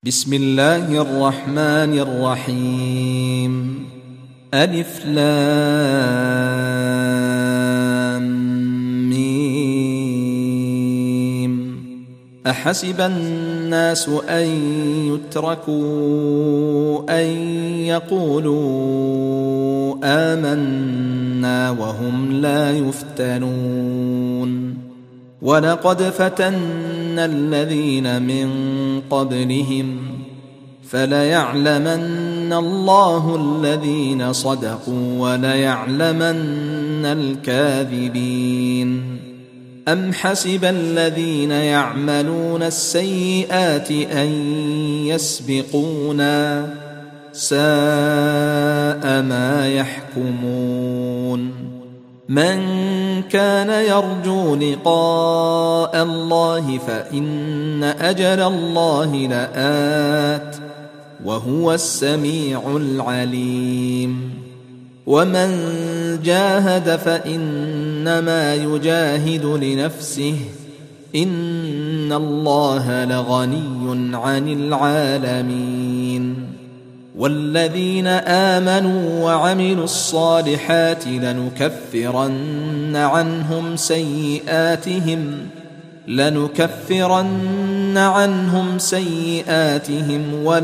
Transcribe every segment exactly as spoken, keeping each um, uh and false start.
بسم الله الرحمن الرحيم. ألف لام ميم. أحسب الناس أن يتركوا أن يقولوا آمنا وهم لا يفتنون. ولقد فتنا الذين من قبلهم فليعلمن الله الذين صدقوا وليعلمن الكاذبين. أم حسب الذين يعملون السيئات أن يسبقونا ساء ما يحكمون. من كان يرجو لقاء الله فإن أجل الله لآت وهو السميع العليم. ومن جاهد فإنما يجاهد لنفسه إن الله لغني عن العالمين. والذين آمنوا وعملوا الصالحات لنكفرن عنهم سيئاتهم لنكفرن عنهم سيئاتهم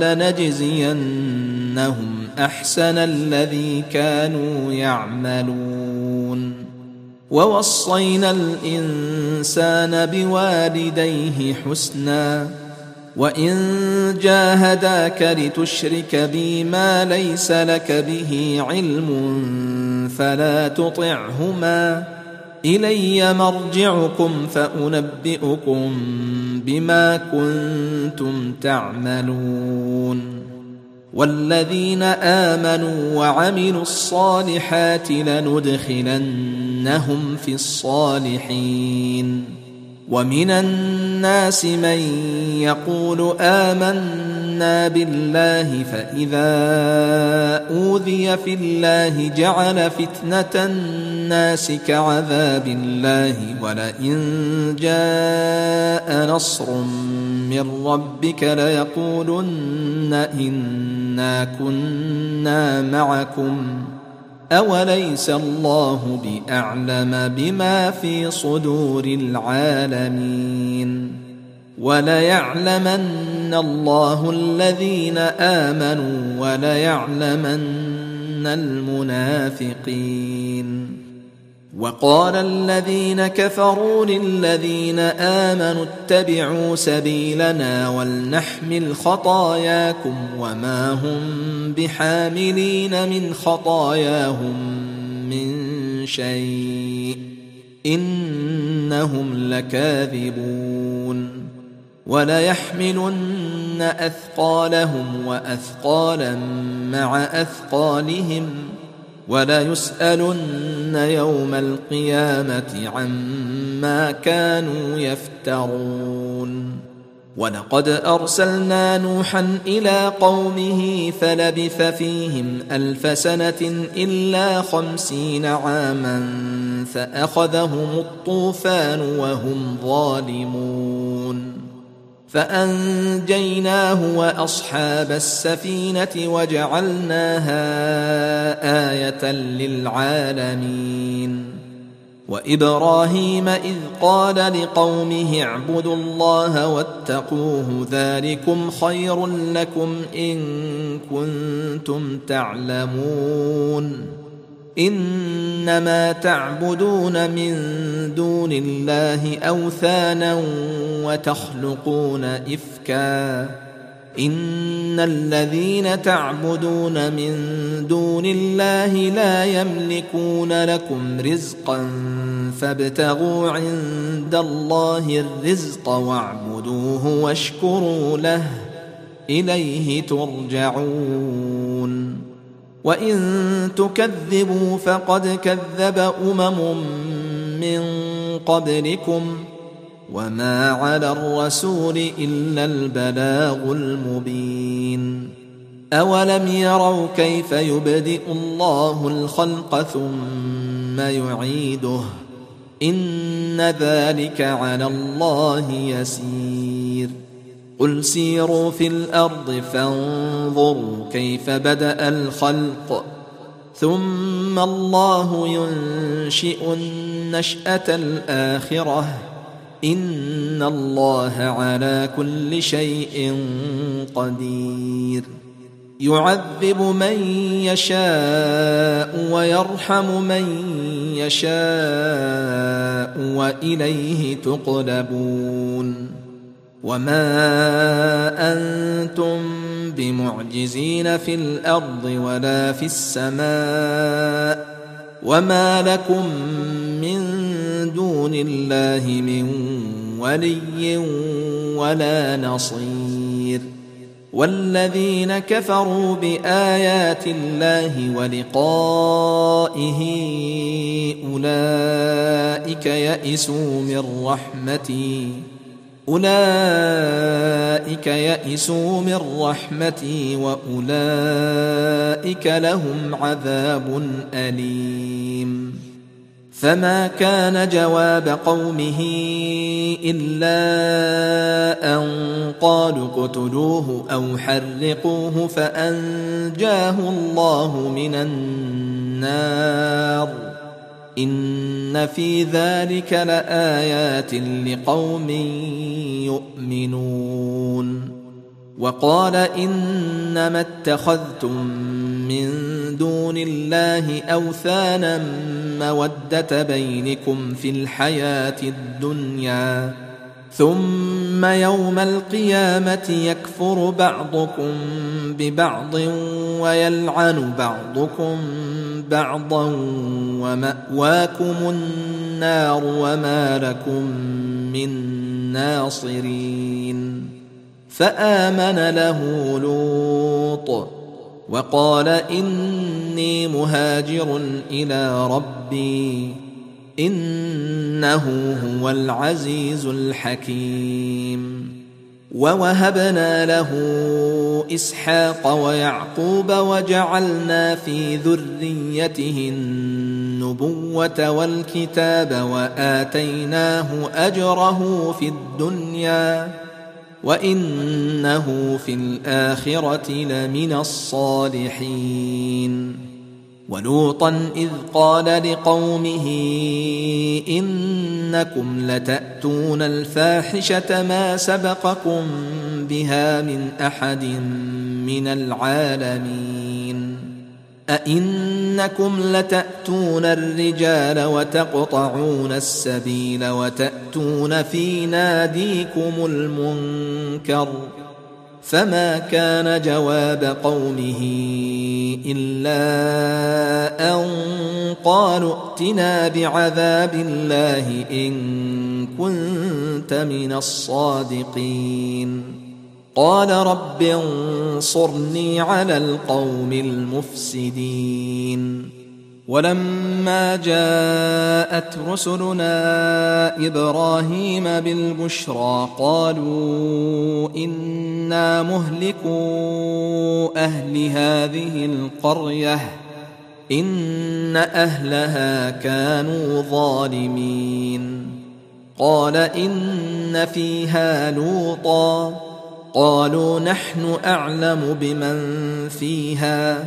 ولنجزينهم أحسن الذي كانوا يعملون. ووصينا الإنسان بوالديه حسنا وإن جاهداك لتشرك بي ما ليس لك به علم فلا تطعهما إلي مرجعكم فأنبئكم بما كنتم تعملون. والذين آمنوا وعملوا الصالحات لندخلنهم في الصالحين. ومن الناس من يقول آمنا بالله فإذا أوذي في الله جعل فتنة الناس كعذاب الله ولئن جاء نصر من ربك ليقولن إنا كنا معكم أوليس الله بأعلم بما في صدور العالمين. وليعلمن الله الذين آمنوا وليعلمن المنافقين. وقال الذين كفروا للذين آمنوا اتبعوا سبيلنا ولنحمل خطاياكم وما هم بحاملين من خطاياهم من شيء إنهم لكاذبون. وليحملن أثقالهم وأثقالا مع أثقالهم وليسألن يوم القيامة عما كانوا يفترون. ولقد أرسلنا نوحا إلى قومه فلبث فيهم ألف سنة إلا خمسين عاما فأخذهم الطوفان وهم ظالمون. فأنجيناه وأصحاب السفينة وجعلناها آية للعالمين. وإبراهيم إذ قال لقومه اعبدوا الله واتقوه ذلكم خير لكم إن كنتم تعلمون. إنما تعبدون من دون الله أوثانا وتخلقون إفكا إن الذين تعبدون من دون الله لا يملكون لكم رزقا فابتغوا عند الله الرزق واعبدوه واشكروا له إليه ترجعون. وإن تكذبوا فقد كذب أمم من قبلكم وما على الرسول إلا البلاغ المبين. أولم يروا كيف يبدئ الله الخلق ثم يعيده إن ذلك على الله يسير قل سيروا في الأرض فانظروا كيف بدأ الخلق ثم الله ينشئ النشأة الآخرة إن الله على كل شيء قدير يعذب من يشاء ويرحم من يشاء وإليه تقلبون وما أنتم بمعجزين في الأرض ولا في السماء وما لكم من دون الله من ولي ولا نصير والذين كفروا بآيات الله ولقائه أولئك يئسوا من رحمتي أولئك يئسوا من رحمتي وأولئك لهم عذاب أليم فما كان جواب قومه إلا أن قالوا اقتلوه أو حرقوه فأنجاه الله من النار إن في ذلك لآيات لقوم يؤمنون وقال إنما اتخذتم من دون الله أوثانا مودة بينكم في الحياة الدنيا ثم يوم القيامة يكفر بعضكم ببعض ويلعن بعضكم بعضا ومأواكم النار وما لكم من ناصرين فآمن له لوط وقال إني مهاجر إلى ربي إنه هو العزيز الحكيم ووهبنا له إسحاق ويعقوب وجعلنا في ذريته النبوة والكتاب وآتيناه أجره في الدنيا وإنه في الآخرة لمن الصالحين ولوطا إذ قال لقومه إنكم لتأتون الفاحشة ما سبقكم بها من أحد من العالمين أئنكم لتأتون الرجال وتقطعون السبيل وتأتون في ناديكم المنكر فما كان جواب قومه إلا أن قالوا ائتنا بعذاب الله إن كنت من الصادقين قال رب انصرني على القوم المفسدين ولما جاءت رسلنا إبراهيم بالبشرى قالوا إنا مهلكو أهل هذه القرية إن أهلها كانوا ظالمين قال إن فيها لوطا قالوا نحن أعلم بمن فيها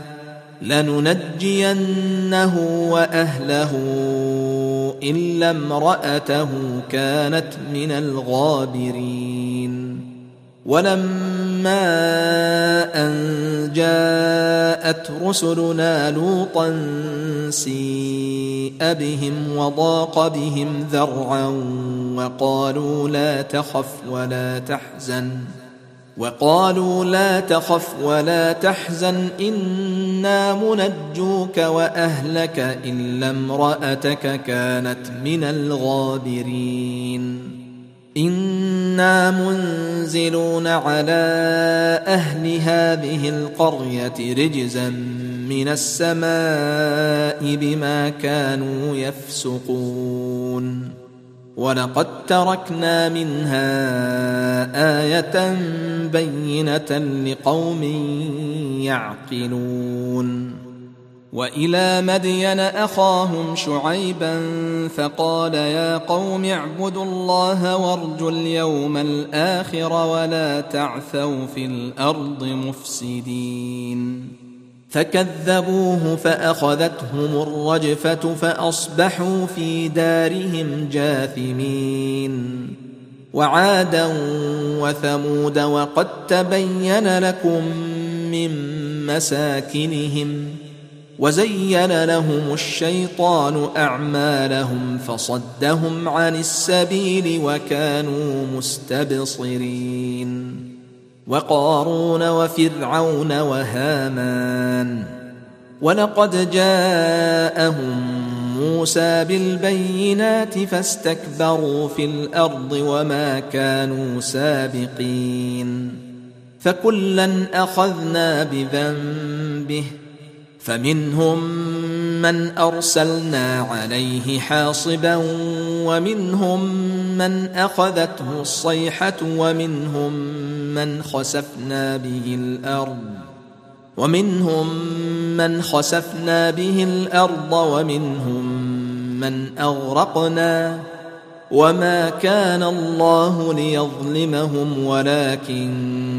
لننجينه وأهله إلا امرأته كانت من الغابرين ولما أن جاءت رسلنا لوطا سيء بهم وضاق بهم ذرعا وقالوا لا تخف ولا تحزن وقالوا لا تخف ولا تحزن إنا منجوك وأهلك إلا امرأتك كانت من الغابرين إنا منزلون على أهل هذه القرية رجزا من السماء بما كانوا يفسقون ولقد تركنا منها آية بينة لقوم يعقلون وإلى مدين أخاهم شعيبا فقال يا قوم اعبدوا الله وارجوا اليوم الآخر ولا تعثوا في الأرض مفسدين فكذبوه فأخذتهم الرجفة فأصبحوا في دارهم جاثمين وعادا وثمود وقد تبين لكم من مساكنهم وزين لهم الشيطان أعمالهم فصدهم عن السبيل وكانوا مستبصرين وقارون وفرعون وهامان ولقد جاءهم موسى بالبينات فاستكبروا في الأرض وما كانوا سابقين فكلا أخذنا بذنبه فمنهم من أرسلنا عليه حاصبا ومنهم من أخذته الصيحة ومنهم من خسفنا به الأرض ومنهم من خسفنا به الأرض ومنهم من أغرقنا وما كان الله ليظلمهم ولكن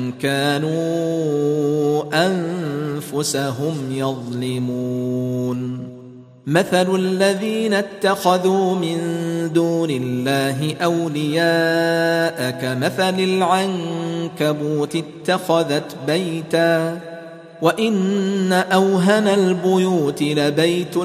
كانوا أنفسهم يظلمون مثل الذين اتخذوا من دون الله أولياء كمثل العنكبوت اتخذت بيتا وإن أوهن البيوت لبيت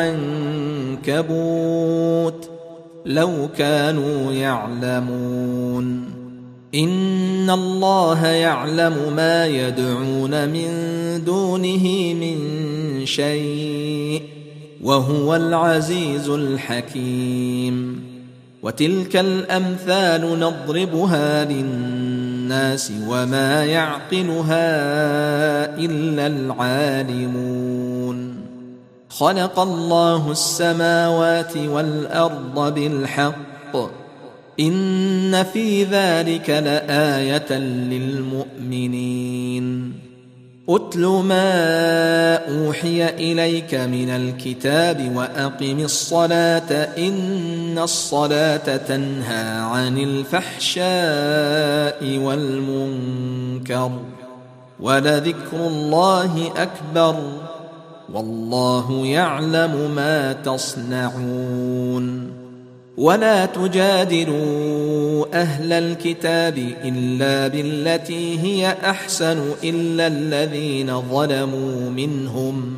العنكبوت لو كانوا يعلمون إن الله يعلم ما يدعون من دونه من شيء وهو العزيز الحكيم وتلك الأمثال نضربها للناس وما يعقلها إلا العالمون خلق الله السماوات والأرض بالحق إن في ذلك لآية للمؤمنين أتل ما أوحي إليك من الكتاب وأقم الصلاة إن الصلاة تنهى عن الفحشاء والمنكر ولذكر الله أكبر والله يعلم ما تصنعون ولا تجادلوا أهل الكتاب إلا بالتي هي أحسن إلا الذين ظلموا منهم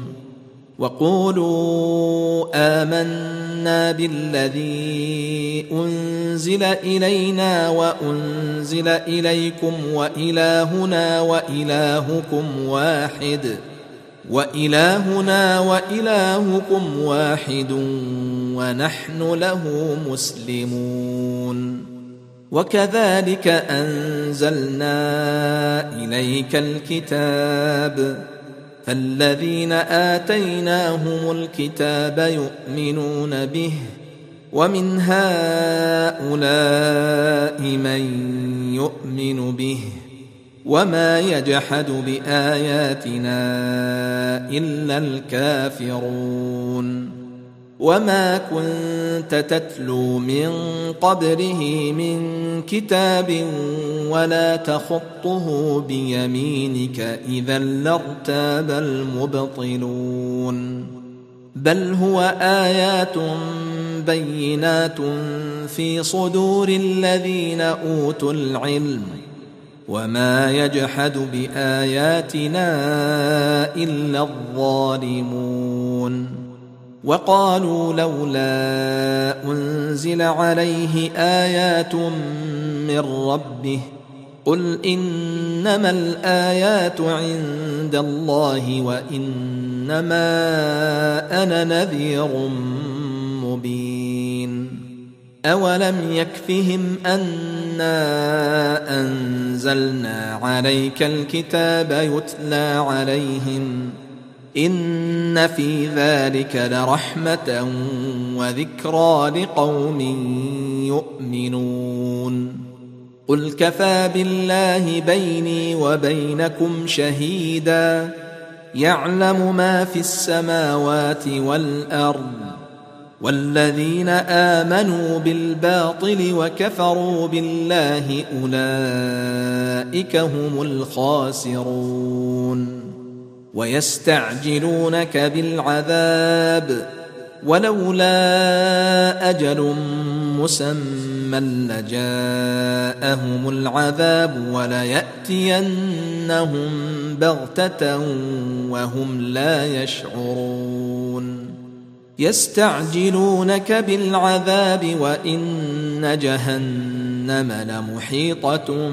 وقولوا آمنا بالذي أنزل إلينا وأنزل إليكم وإلهنا وإلهكم واحد وإلهنا وإلهكم واحد ونحن له مسلمون وكذلك أنزلنا إليك الكتاب فالذين آتيناهم الكتاب يؤمنون به ومن هؤلاء من يؤمن به وما يجحد بآياتنا إلا الكافرون وما كنت تتلو من قبله من كتاب ولا تخطه بيمينك إذا لارتاب المبطلون بل هو آيات بينات في صدور الذين أوتوا العلم وما يجحد بآياتنا إلا الظالمون وقالوا لولا أنزل عليه آيات من ربه قل إنما الآيات عند الله وإنما أنا نذير مبين أولم يكفهم أنا أنزلنا عليك الكتاب يتلى عليهم إن في ذلك لرحمة وذكرى لقوم يؤمنون قل كفى بالله بيني وبينكم شهيدا يعلم ما في السماوات والأرض. والذين آمنوا بالباطل وكفروا بالله أولئك هم الخاسرون. ويستعجلونك بالعذاب ولولا أجل مسمى لجاءهم العذاب وليأتينهم بغتة وهم لا يشعرون. يستعجلونك بالعذاب وإن جهنم لمحيطة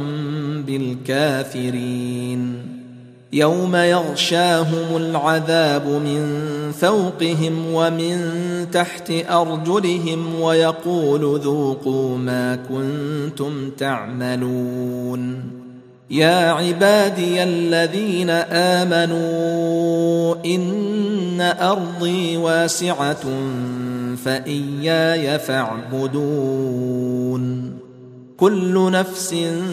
بالكافرين. يوم يغشاهم العذاب من فوقهم ومن تحت أرجلهم ويقول ذوقوا ما كنتم تعملون. يا عبادي الذين آمنوا إن أرضي واسعة فإياي فاعبدون. كل نفس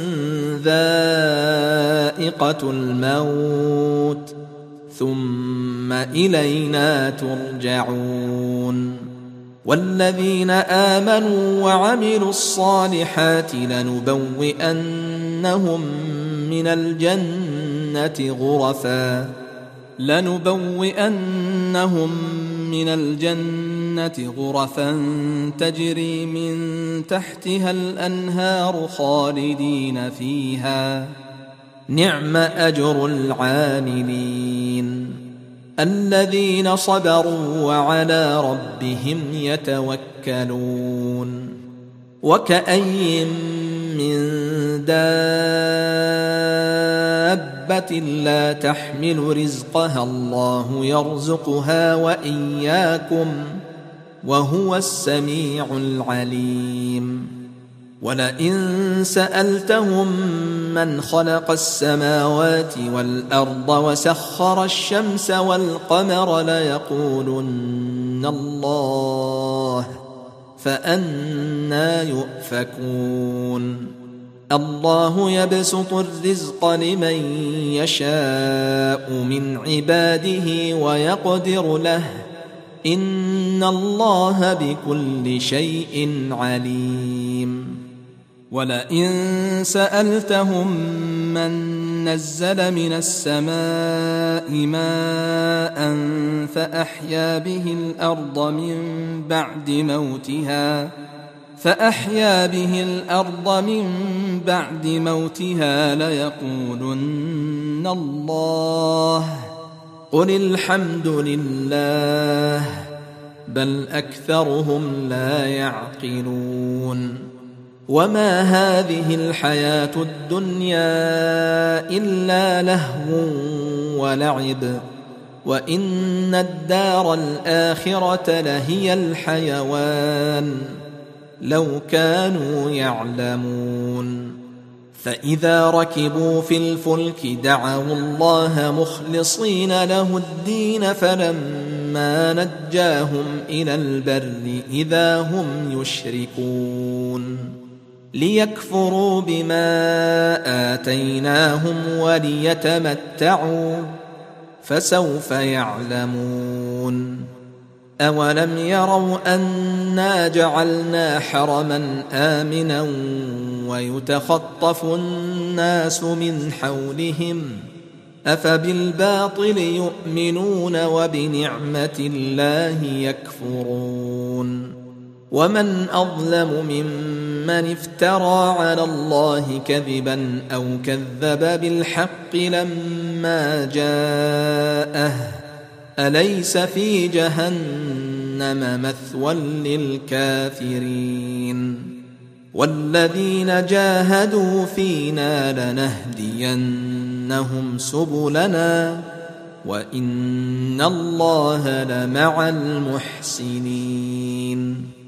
ذائقة الموت ثم إلينا ترجعون. والذين آمنوا وعملوا الصالحات لنبوئنهم من الجنة غرفا لنبوئنهم من الجنة غرفا تجري من تحتها الأنهار خالدين فيها نعم أجر العاملين. الذين صبروا وعلى ربهم يتوكلون. وكأي من دابة لا تحمل رزقها الله يرزقها وإياكم وهو السميع العليم. ولئن سألتهم من خلق السماوات والأرض وسخر الشمس والقمر ليقولن الله فأنى يؤفكون. الله يبسط الرزق لمن يشاء من عباده ويقدر له إن الله بكل شيء عليم. ولئن سألتهم من نزل من السماء ماء فأحيا به الأرض من بعد موتها فأحيا به الأرض من بعد موتها ليقولن الله قل الحمد لله بل أكثرهم لا يعقلون. وما هذه الحياة الدنيا إلا لهو ولعب وإن الدار الآخرة لهي الحيوان لو كانوا يعلمون. فإذا ركبوا في الفلك دعوا الله مخلصين له الدين فلما نجاهم إلى البر إذا هم يشركون. ليكفروا بما آتيناهم وليتمتعوا فسوف يعلمون. أولم يروا أنا جعلنا حرما آمنا ويتخطف الناس من حولهم أفبالباطل يؤمنون وبنعمة الله يكفرون. ومن أظلم ممن افترى على الله كذبا أو كذب بالحق لما جاءه أليس في جهنم مثوى للكافرين. والذين جاهدوا فينا لنهدينهم سبلنا وإن الله لمع المحسنين.